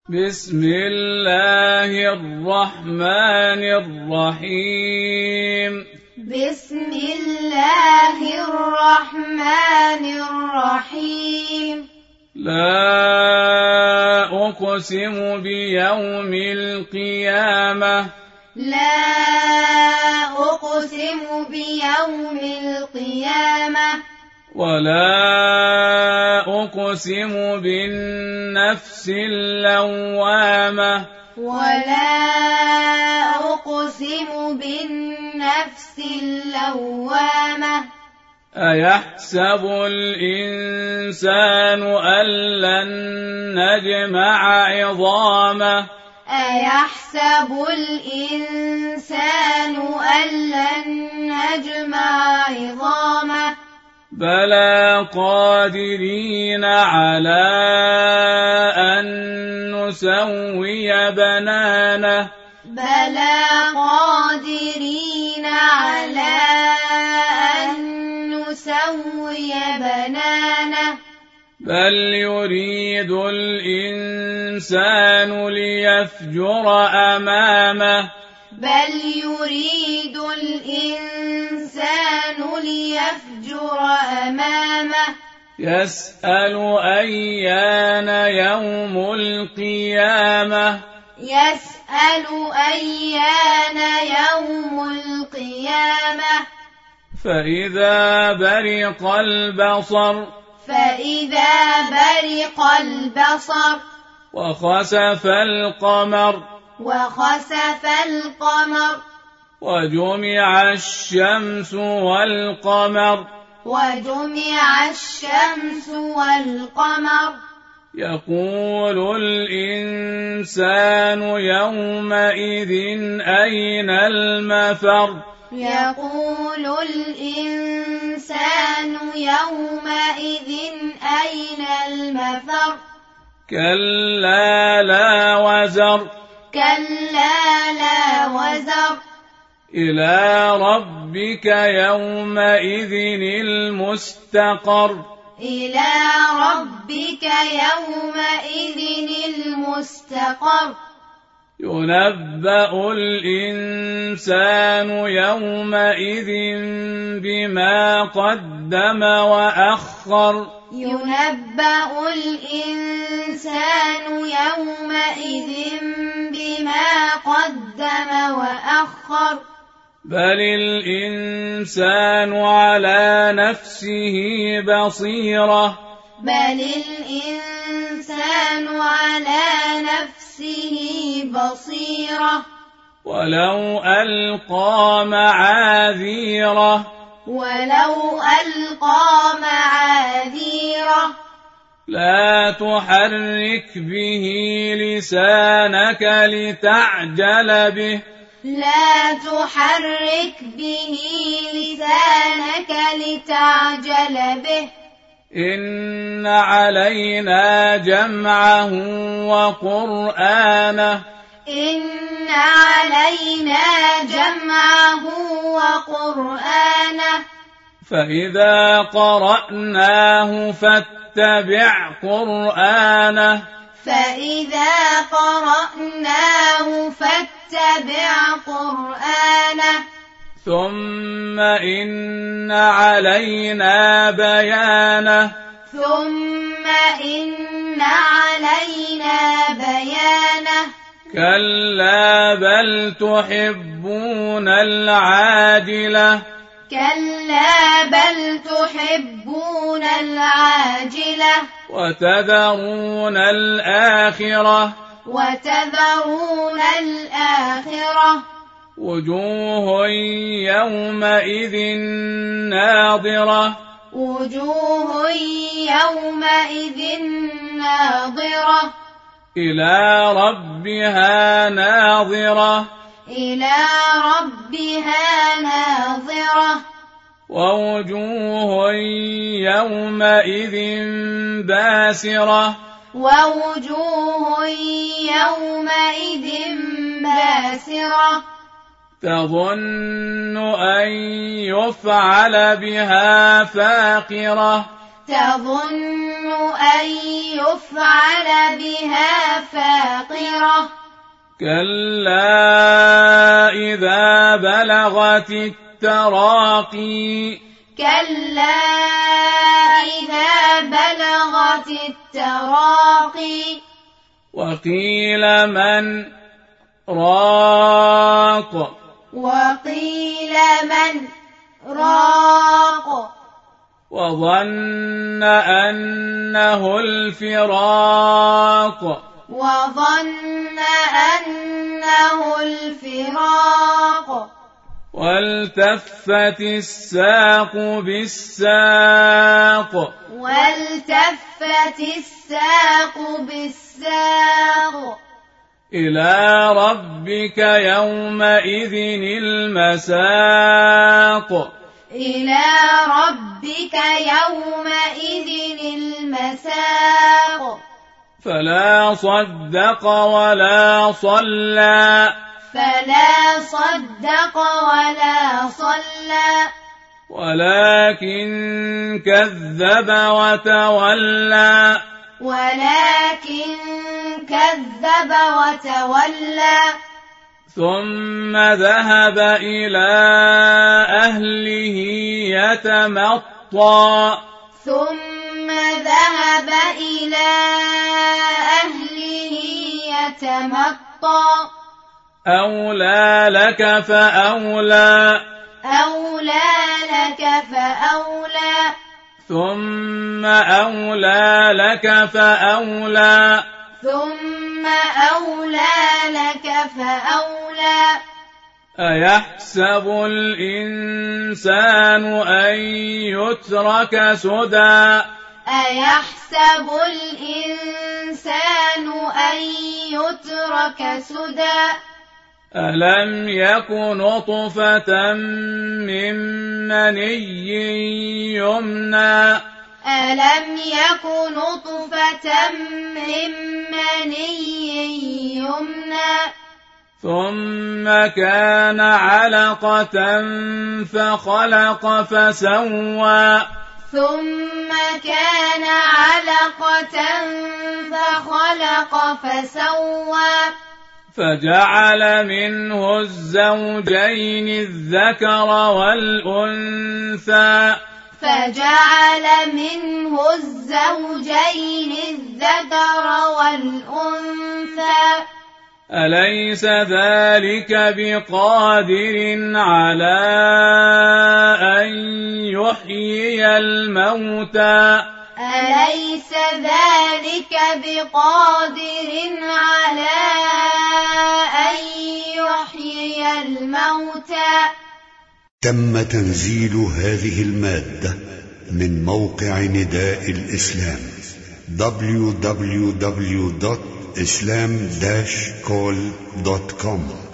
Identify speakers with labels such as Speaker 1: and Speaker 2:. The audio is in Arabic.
Speaker 1: بسم الله الرحمن الرحيم
Speaker 2: بسم الله الرحمن الرحيم
Speaker 1: لا أقسم بيوم القيامة
Speaker 2: لا أقسم بيوم القيامة
Speaker 1: ولا أقسم بالنفس اللوامة
Speaker 2: ولا أقسم بالنفس اللوامة
Speaker 1: أيحسب الإنسان أن لن نجمع عظامه
Speaker 2: أيحسب الإنسان أن لن نجمع عظامه
Speaker 1: بلى قادرين على أن نسوي بنانه
Speaker 2: بلى قادرين على أن نسوي بنانه
Speaker 1: بل يريد الإنسان ليفجر أمامه
Speaker 2: بل يريد الإنسان ليفجر أمامه
Speaker 1: يسأل أيان يوم القيامة
Speaker 2: يسأل أيان يوم القيامة
Speaker 1: فإذا برق البصر
Speaker 2: فإذا برق البصر
Speaker 1: وخسف القمر
Speaker 2: وخسف القمر
Speaker 1: وجمع الشمس والقمر
Speaker 2: وجمع الشمس والقمر
Speaker 1: يقول الإنسان يومئذ أين المفر
Speaker 2: يقول الإنسان يومئذ أين المفر
Speaker 1: كلا لا وزر
Speaker 2: كلا لا وزر
Speaker 1: إلى ربك يومئذ المستقر
Speaker 2: إلى ربك يومئذ المستقر
Speaker 1: ينبأ الإنسان يومئذ بما قدم وأخر
Speaker 2: ينبأ الإنسان يومئذ بما قدم وأخر
Speaker 1: بل الإنسان على نفسه بصيرة
Speaker 2: بل الإنسان على نفسه بصيرة
Speaker 1: ولو ألقى معاذيره
Speaker 2: ولو ألقى معاذيره
Speaker 1: لا تحرك به لسانك لتعجل به
Speaker 2: لا تحرك به لسانك لتعجل به
Speaker 1: إن علينا جمعه وقرآنه
Speaker 2: إن علينا جمعه وقرآنه
Speaker 1: فإذا قرأناه فاتبع قرآنه
Speaker 2: فإذا قرأناه فاتبع قرآنه
Speaker 1: ثم إن علينا بيانه
Speaker 2: ثم إن علينا بيانه
Speaker 1: كلا بل تحبون العاجلة
Speaker 2: كلا بل تحبون العاجلة
Speaker 1: وتذرون الآخرة
Speaker 2: وتذرون الآخرة
Speaker 1: وجوه يومئذ ناظرة
Speaker 2: وجوه يومئذ ناظرة
Speaker 1: إلى ربها ناظرة
Speaker 2: إلى ربها ناظرة
Speaker 1: ووجوه يومئذ باسرة
Speaker 2: ووجوه يومئذ باسرة
Speaker 1: تظن أن يفعل بها فاقرة
Speaker 2: تظن أن يفعل بها فاقرة
Speaker 1: كلا إذا بلغت التراقي
Speaker 2: كلا إذا بلغت التراقي
Speaker 1: وقيل من راق
Speaker 2: وقيل من راق
Speaker 1: وظن أنه الفراق
Speaker 2: وظن أنه الفراق
Speaker 1: والتفت الساق بالساق
Speaker 2: والتفت الساق بالساق
Speaker 1: إلى ربك يومئذ المساق
Speaker 2: إلى ربك يومئذ المساق
Speaker 1: فلا صدق ولا صلى
Speaker 2: فلا صدق ولا صلى
Speaker 1: ولكن كذب وتولى ثم ذهب إلى أهله يتمطى أولى لك فأولى ثم أولى لك فأولى أيحسب الإنسان أن يترك سدى ألم يك نطفة من مني يمنى ثم كان علقة فخلق فسوى فجعل منه الزوجين الذكر والأنثى أليس ذلك بقادر على أن يحيي الموتى
Speaker 3: تم تنزيل هذه المادة من موقع نداء الإسلام www.islam-call.com